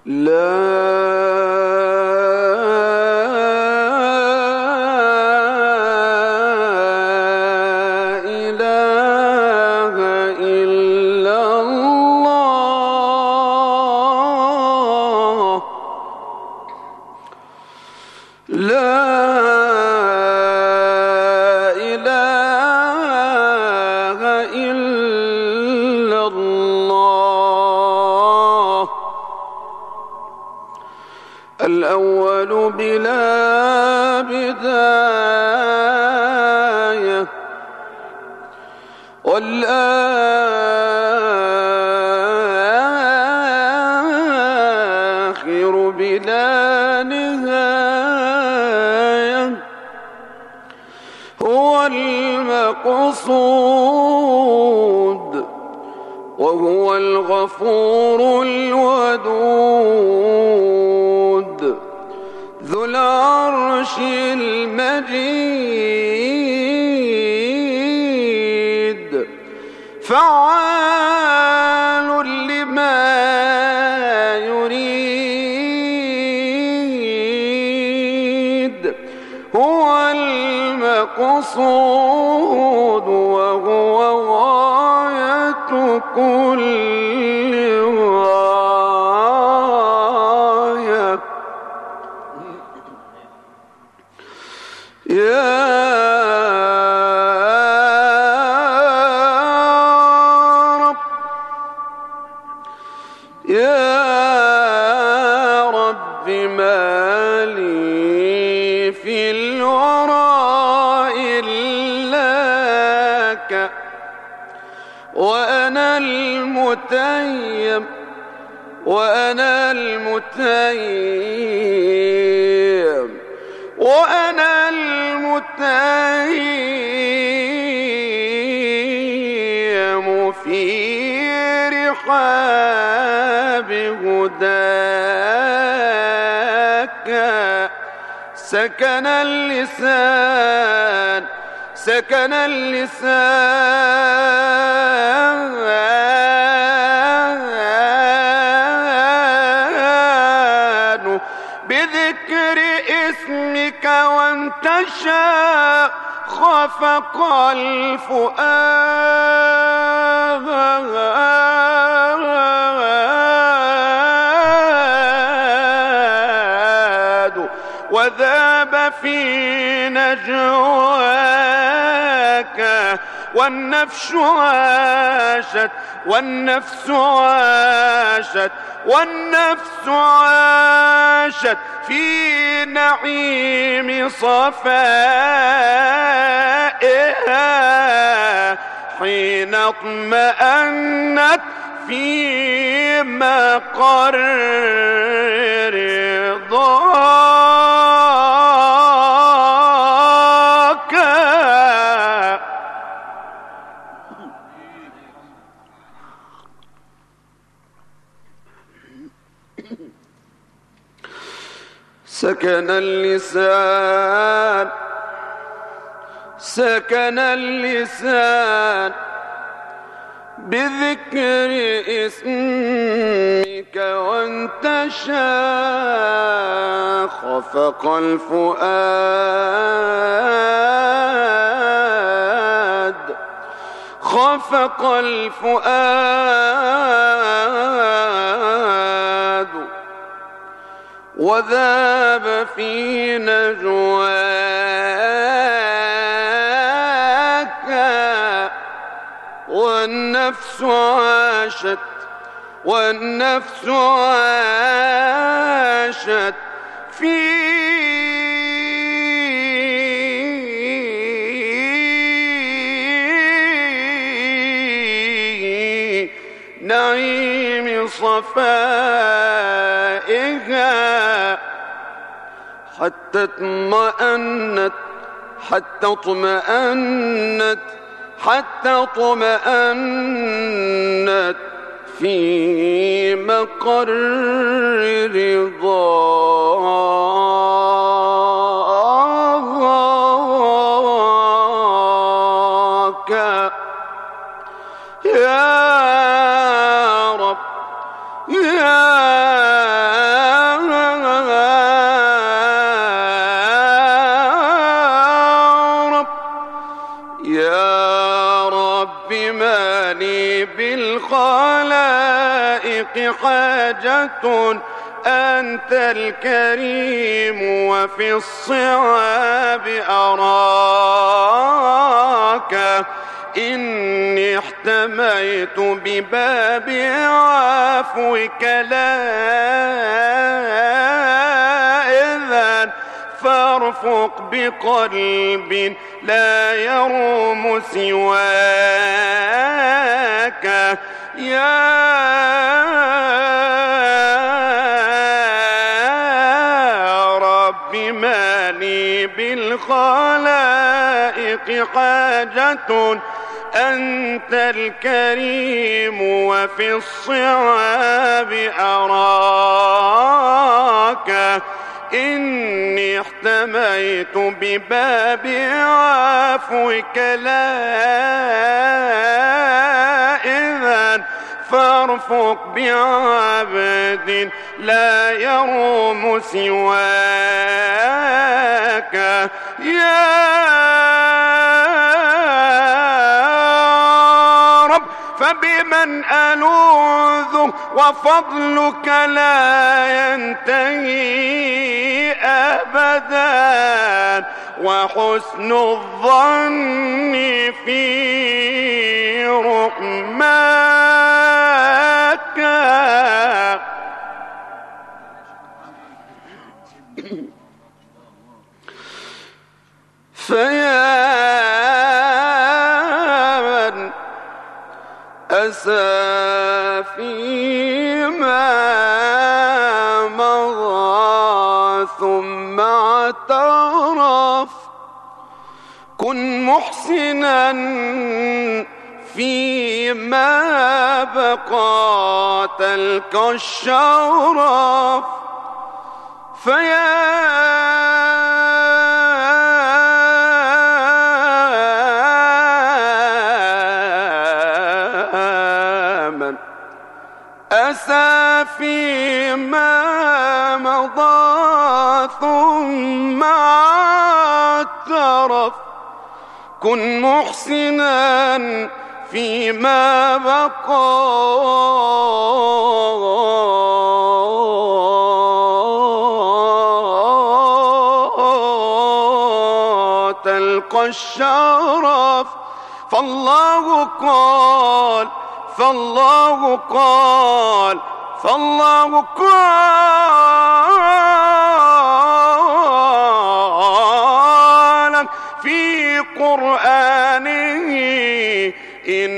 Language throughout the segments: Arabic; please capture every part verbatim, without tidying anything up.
الأول بلا بداية، والآخر بلا نهاية، هو المقصود وهو الغفور الودود ذو العرش المجيد، فعال لما يريد، هو المقصود وهو غاية كل غاية. يا رب يا رب ما لي في الورى إلاك، وأنا المتيم وأنا المتيم وأنا المتيم في رحاب هداك. سكن اللسان سكن اللسان بذكر اسمك، وانتشى خفق الفؤاد، وذاب في نجواك، والنفس عاشت والنفس عاشت والنفس عاشت في نعيم صفائها، حين اطمأنت في مقر رضاك. سكن اللسان سكن اللسان بذكر اسمك، وانتشى خفق الفؤاد خفق الفؤاد، وذاب في نجواك، والنفس عاشت والنفس عاشت في نعيم صفائها، حتى اطمأنت حتى اطمأنت حتى اطمأنت في مقر رضاك. يا رب يا حاجة أنت الكريم وفي الصعاب أراك إني احتميت بباب عفوك لا إذن فارفق بقلب لا يروم سواك يا رب ما لي بالخلائق حاجة أنت الكريم وفي الصعاب أراك إني احتميت بباب عفوك لا إذن فارفق بعبد لا يروم سواك يا رب فبمن ألوذ وفضلك لا ينتهي أبدا وحسن الظن في رحمك فيا من أسى فيما مضى ثم اعترف كن محسنا فيما بقى تلك الشرف فيا من أسى فيما مضى ثم اعترف كن محسنا فيما بقى تلقى الشرف فالله قال فالله قال فالله قال في قرآنه إن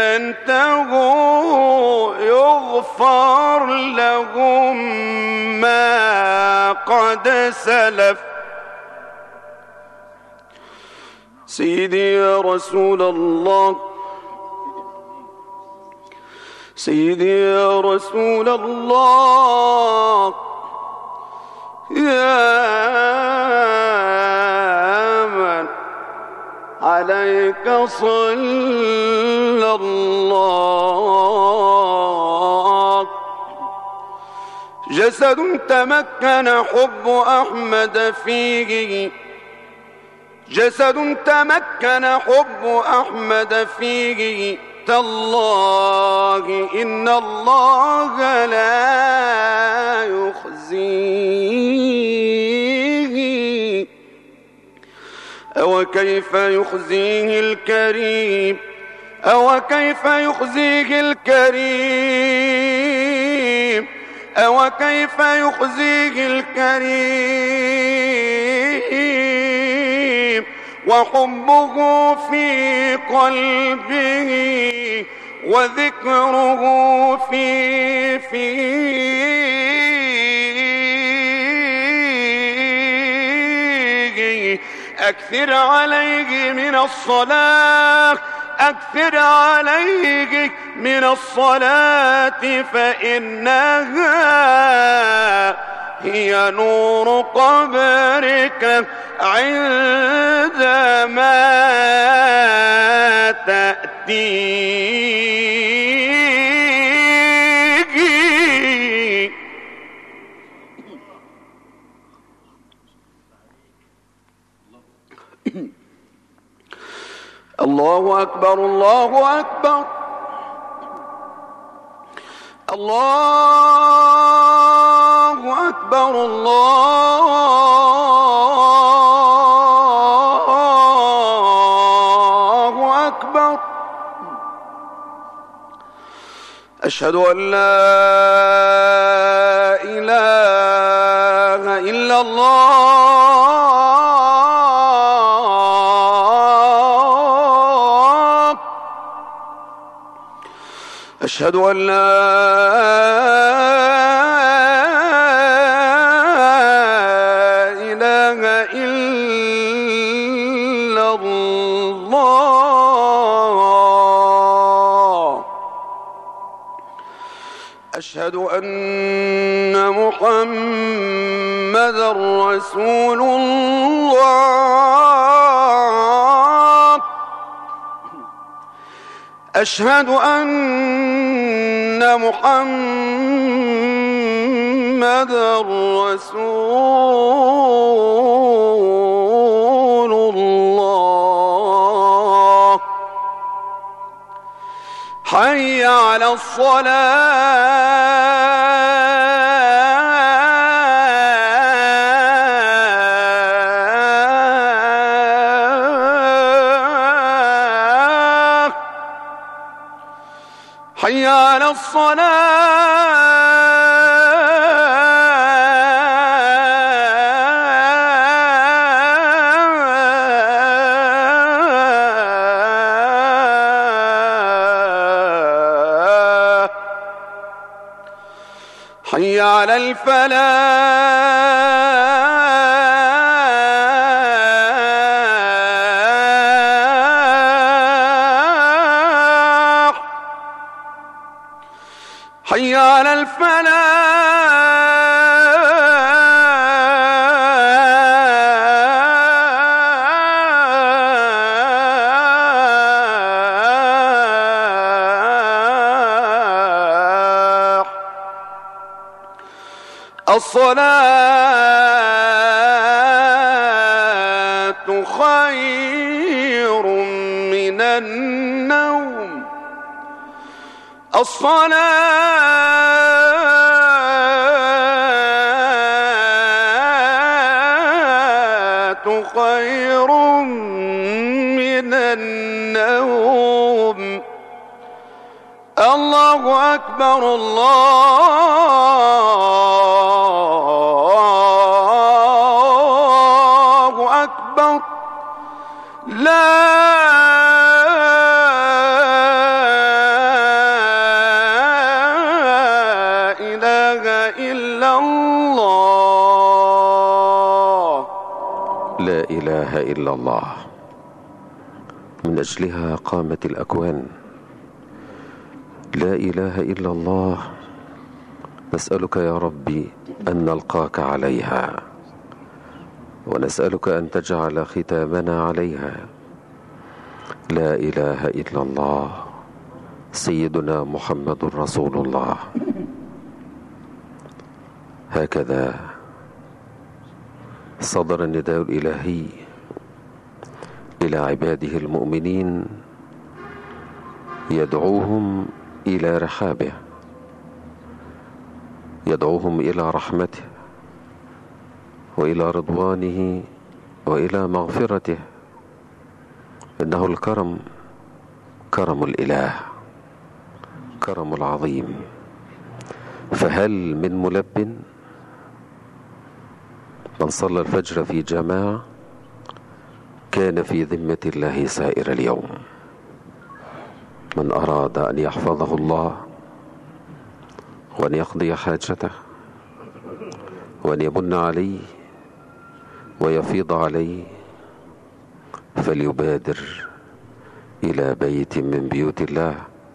ينتهوا يغفر لهم ما قد سلف سيدي يا رسول الله سيدي يا رسول الله يا من عليك صلى الله جسد تمكن حب أحمد فيه جسد تمكن حب أحمد فيه تالله إن الله لا يخزيه أو كيف يخزيه الكريم أو كيف يخزيه الكريم أو كيف يخزيه الكريم وحبه في قلبه وذكره في فيه أكثر عليه من الصلاة أكثر عليه من الصلاة فإنها هي نور قبرك عندما تأتي الله أكبر الله أكبر الله أكبر الله أكبر. أشهد أن لا إله إلا الله. أشهد أن لا إله إلا الله. أشهد أن محمدًا رسول الله. أشهد أن محمدًا رسول الله. حي على الصلاة. حي على الصلاة. حي على الفلاح. حي على الفلاح. الصلاة خير من النوم. الصلاة خير من النوم. الله أكبر الله أكبر. لا إله إلا الله. لا إله إلا الله، من أجلها قامت الأكوان. لا إله إلا الله، نسألك يا ربي أن نلقاك عليها، ونسألك أن تجعل ختامنا عليها. لا إله إلا الله، سيدنا محمد رسول الله. هكذا صدر النداء الإلهي إلى عباده المؤمنين، يدعوهم إلى رحابه، يدعوهم إلى رحمته وإلى رضوانه وإلى مغفرته. إنه الكرم كرم الإله، كرم العظيم. فهل من ملب؟ من صلى الفجر في جماعة كان في ذمة الله سائر اليوم. من أراد أن يحفظه الله وأن يقضي حاجته وأن يمن عليه ويفيض عليه، فليبادر إلى بيت من بيوت الله،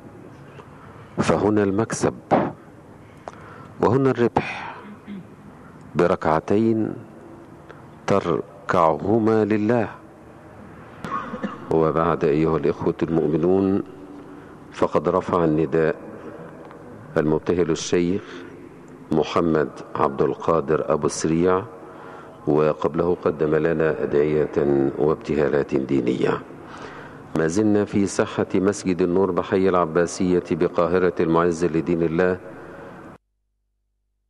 فهنا المكسب وهنا الربح، بركعتين تركعهما لله. وبعد أيها الإخوة المؤمنون، فقد رفع النداء المبتهل الشيخ محمد عبد القادر أبو السريع، وقبله قدم لنا أدعية وابتهالات دينية. ما زلنا في ساحة مسجد النور بحي العباسية بقاهرة المعز لدين الله،